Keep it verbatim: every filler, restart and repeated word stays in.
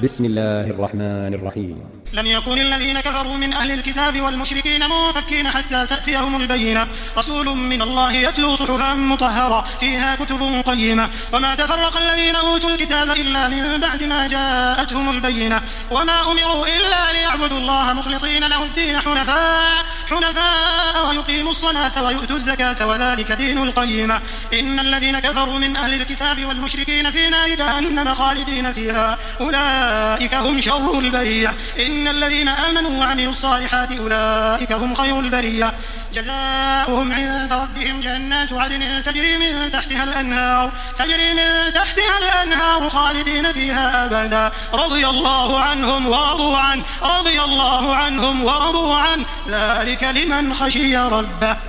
بسم الله الرحمن الرحيم. لم يكن الذين كفروا من أهل الكتاب والمشركين منفكين حتى تأتيهم البينة، رسول من الله يتلو صحفا مطهرة فيها كتب قيمة. وما تفرق الذين أوتوا الكتاب إلا من بعد ما جاءتهم البينة، وما أمروا إلا ليعبدوا الله مخلصين له الدين حنفاء حنفاء ويقيموا الصلاة ويؤتوا الزكاة وذلك دين القيمة. إن الذين كفروا من أهل الكتاب والمشركين في نار جهنم خالدين فيها أولئك هم شر البرية. إن الذين آمنوا وعملوا الصالحات أولئك هم خير البرية. جزاؤهم عند ربهم جنات عدن تجري من تحتها الأنهار تجري من تحتها الأنهار خالدين فيها أبدا، رضي الله عنهم ورضوا عنه رضي الله عنهم ورضوا عنه ذلك لمن خشي ربه.